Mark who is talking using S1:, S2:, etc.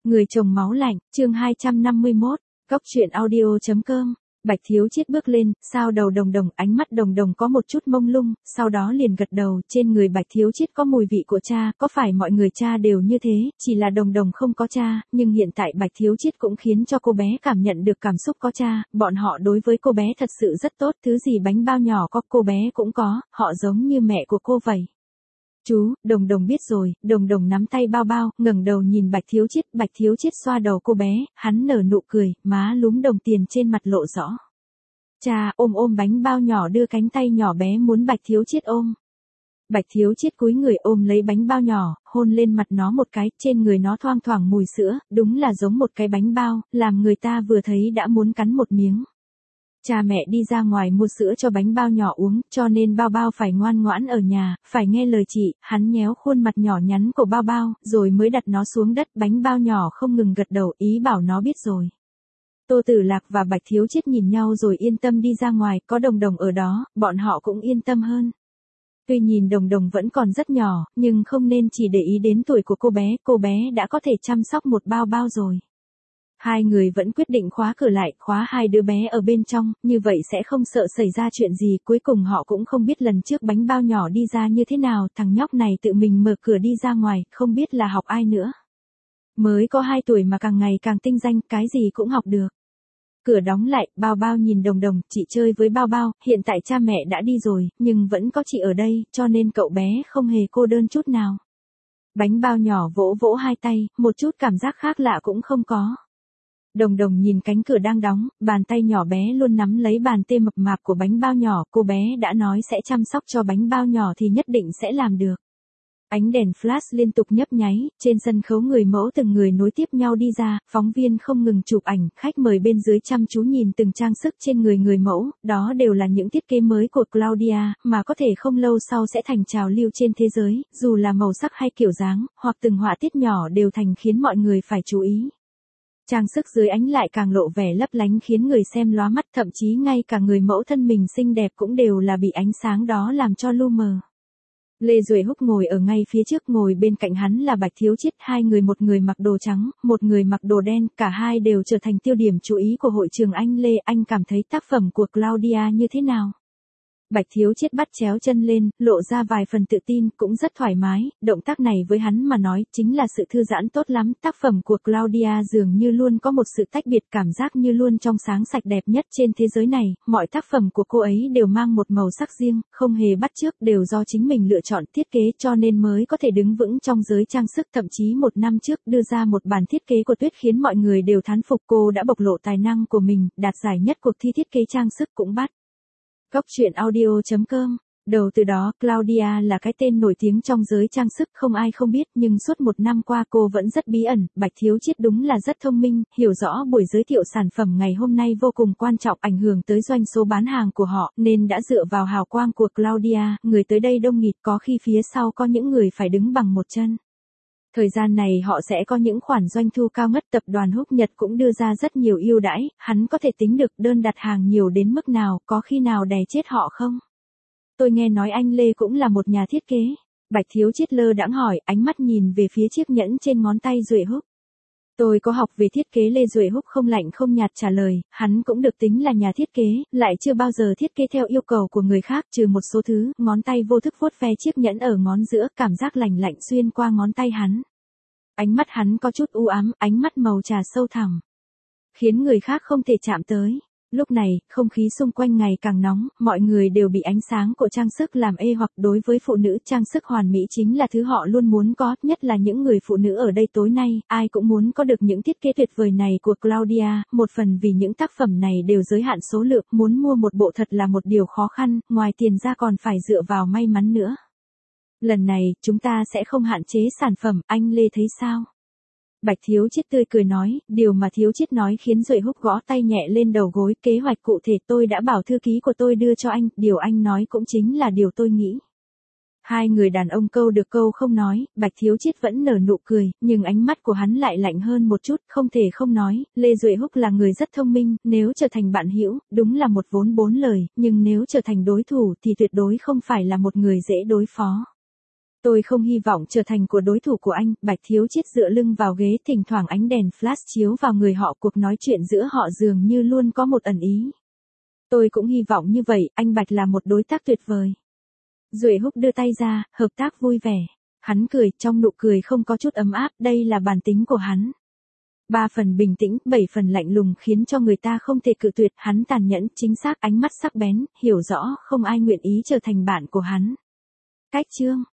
S1: Người chồng máu lạnh, chương 251, Cóc truyện audio.com. Bạch Thiếu Chiết bước lên, sao đầu Đồng Đồng, ánh mắt Đồng Đồng có một chút mông lung, sau đó liền gật đầu, trên người Bạch Thiếu Chiết có mùi vị của cha, có phải mọi người cha đều như thế, chỉ là Đồng Đồng không có cha, nhưng hiện tại Bạch Thiếu Chiết cũng khiến cho cô bé cảm nhận được cảm xúc có cha, bọn họ đối với cô bé thật sự rất tốt, thứ gì bánh bao nhỏ có cô bé cũng có, họ giống như mẹ của cô vậy. Chú, Đồng Đồng biết rồi, Đồng Đồng nắm tay bao bao, ngẩng đầu nhìn Bạch Thiếu Chiết xoa đầu cô bé, hắn nở nụ cười, má lúm đồng tiền trên mặt lộ rõ. Cha ôm bánh bao nhỏ đưa cánh tay nhỏ bé muốn Bạch Thiếu Chiết ôm. Bạch Thiếu Chiết cúi người ôm lấy bánh bao nhỏ, hôn lên mặt nó một cái, trên người nó thoang thoảng mùi sữa, đúng là giống một cái bánh bao, làm người ta vừa thấy đã muốn cắn một miếng. Cha mẹ đi ra ngoài mua sữa cho bánh bao nhỏ uống, cho nên bao bao phải ngoan ngoãn ở nhà, phải nghe lời chị, hắn nhéo khuôn mặt nhỏ nhắn của bao bao, rồi mới đặt nó xuống đất, bánh bao nhỏ không ngừng gật đầu, ý bảo nó biết rồi. Tô Tử Lạc và Bạch Thiếu Chiết nhìn nhau rồi yên tâm đi ra ngoài, có Đồng Đồng ở đó, bọn họ cũng yên tâm hơn. Tuy nhìn Đồng Đồng vẫn còn rất nhỏ, nhưng không nên chỉ để ý đến tuổi của cô bé đã có thể chăm sóc một bao bao rồi. Hai người vẫn quyết định khóa cửa lại, khóa hai đứa bé ở bên trong, như vậy sẽ không sợ xảy ra chuyện gì, cuối cùng họ cũng không biết lần trước bánh bao nhỏ đi ra như thế nào, thằng nhóc này tự mình mở cửa đi ra ngoài, không biết là học ai nữa. Mới có 2 tuổi mà càng ngày càng tinh danh, cái gì cũng học được. Cửa đóng lại, bao bao nhìn Đồng Đồng, chị chơi với bao bao, hiện tại cha mẹ đã đi rồi, nhưng vẫn có chị ở đây, cho nên cậu bé không hề cô đơn chút nào. Bánh bao nhỏ vỗ vỗ hai tay, một chút cảm giác khác lạ cũng không có. Đồng Đồng nhìn cánh cửa đang đóng, bàn tay nhỏ bé luôn nắm lấy bàn tay mập mạp của bánh bao nhỏ, cô bé đã nói sẽ chăm sóc cho bánh bao nhỏ thì nhất định sẽ làm được. Ánh đèn flash liên tục nhấp nháy, trên sân khấu người mẫu từng người nối tiếp nhau đi ra, phóng viên không ngừng chụp ảnh, khách mời bên dưới chăm chú nhìn từng trang sức trên người mẫu, đó đều là những thiết kế mới của Claudia, mà có thể không lâu sau sẽ thành trào lưu trên thế giới, dù là màu sắc hay kiểu dáng, hoặc từng họa tiết nhỏ đều thành khiến mọi người phải chú ý. Trang sức dưới ánh lại càng lộ vẻ lấp lánh khiến người xem lóa mắt, thậm chí ngay cả người mẫu thân mình xinh đẹp cũng đều là bị ánh sáng đó làm cho lu mờ. Lê Duệ Húc ngồi ở ngay phía trước, ngồi bên cạnh hắn là Bạch Thiếu Chiết, hai người, một người mặc đồ trắng, một người mặc đồ đen, cả hai đều trở thành tiêu điểm chú ý của hội trường. Anh Lê, anh cảm thấy tác phẩm của Claudia như thế nào? Bạch Thiếu Chiết bắt chéo chân lên, lộ ra vài phần tự tin, cũng rất thoải mái, động tác này với hắn mà nói, chính là sự thư giãn tốt lắm, tác phẩm của Claudia dường như luôn có một sự tách biệt, cảm giác như luôn trong sáng sạch đẹp nhất trên thế giới này, mọi tác phẩm của cô ấy đều mang một màu sắc riêng, không hề bắt chước, đều do chính mình lựa chọn thiết kế cho nên mới có thể đứng vững trong giới trang sức, thậm chí 1 năm trước đưa ra một bản thiết kế của Tuyết khiến mọi người đều thán phục, cô đã bộc lộ tài năng của mình, đạt giải nhất cuộc thi thiết kế trang sức cũng bắt. Cóc truyện audio.com. Đầu từ đó, Claudia là cái tên nổi tiếng trong giới trang sức, không ai không biết, nhưng suốt 1 năm qua cô vẫn rất bí ẩn. Bạch Thiếu Chiết đúng là rất thông minh, hiểu rõ buổi giới thiệu sản phẩm ngày hôm nay vô cùng quan trọng, ảnh hưởng tới doanh số bán hàng của họ, nên đã dựa vào hào quang của Claudia, người tới đây đông nghịt, có khi phía sau có những người phải đứng bằng một chân. Thời gian này họ sẽ có những khoản doanh thu cao ngất, tập đoàn Húc Nhật cũng đưa ra rất nhiều ưu đãi, hắn có thể tính được đơn đặt hàng nhiều đến mức nào, có khi nào đè chết họ không? Tôi nghe nói anh Lê cũng là một nhà thiết kế. Bạch Thiếu Chiết lơ đãng hỏi, ánh mắt nhìn về phía chiếc nhẫn trên ngón tay Duệ Húc. Tôi có học về thiết kế. Lê Duệ Húc không lạnh không nhạt trả lời, hắn cũng được tính là nhà thiết kế, lại chưa bao giờ thiết kế theo yêu cầu của người khác, trừ một số thứ, ngón tay vô thức vuốt ve chiếc nhẫn ở ngón giữa, cảm giác lạnh lạnh xuyên qua ngón tay hắn. Ánh mắt hắn có chút u ám, ánh mắt màu trà sâu thẳm, khiến người khác không thể chạm tới. Lúc này, không khí xung quanh ngày càng nóng, mọi người đều bị ánh sáng của trang sức làm ê hoặc. Đối với phụ nữ, trang sức hoàn mỹ chính là thứ họ luôn muốn có, nhất là những người phụ nữ ở đây tối nay, ai cũng muốn có được những thiết kế tuyệt vời này của Claudia, một phần vì những tác phẩm này đều giới hạn số lượng, muốn mua một bộ thật là một điều khó khăn, ngoài tiền ra còn phải dựa vào may mắn nữa. Lần này, chúng ta sẽ không hạn chế sản phẩm, anh Lê thấy sao? Bạch Thiếu Chiết tươi cười nói, điều mà Thiếu Chiết nói khiến Duệ Húc gõ tay nhẹ lên đầu gối, kế hoạch cụ thể tôi đã bảo thư ký của tôi đưa cho anh, điều anh nói cũng chính là điều tôi nghĩ. Hai người đàn ông câu được câu không nói, Bạch Thiếu Chiết vẫn nở nụ cười, nhưng ánh mắt của hắn lại lạnh hơn một chút, không thể không nói, Lê Duệ Húc là người rất thông minh, nếu trở thành bạn hữu, đúng là một vốn 4 lời, nhưng nếu trở thành đối thủ thì tuyệt đối không phải là một người dễ đối phó. Tôi không hy vọng trở thành của đối thủ của anh, Bạch Thiếu Chiết dựa lưng vào ghế, thỉnh thoảng ánh đèn flash chiếu vào người họ, cuộc nói chuyện giữa họ dường như luôn có một ẩn ý. Tôi cũng hy vọng như vậy, anh Bạch là một đối tác tuyệt vời. Duệ Húc đưa tay ra, hợp tác vui vẻ. Hắn cười, trong nụ cười không có chút ấm áp, đây là bản tính của hắn. 3 phần bình tĩnh, 7 phần lạnh lùng khiến cho người ta không thể cự tuyệt, hắn tàn nhẫn, chính xác, ánh mắt sắc bén, hiểu rõ, không ai nguyện ý trở thành bạn của hắn. Cách chương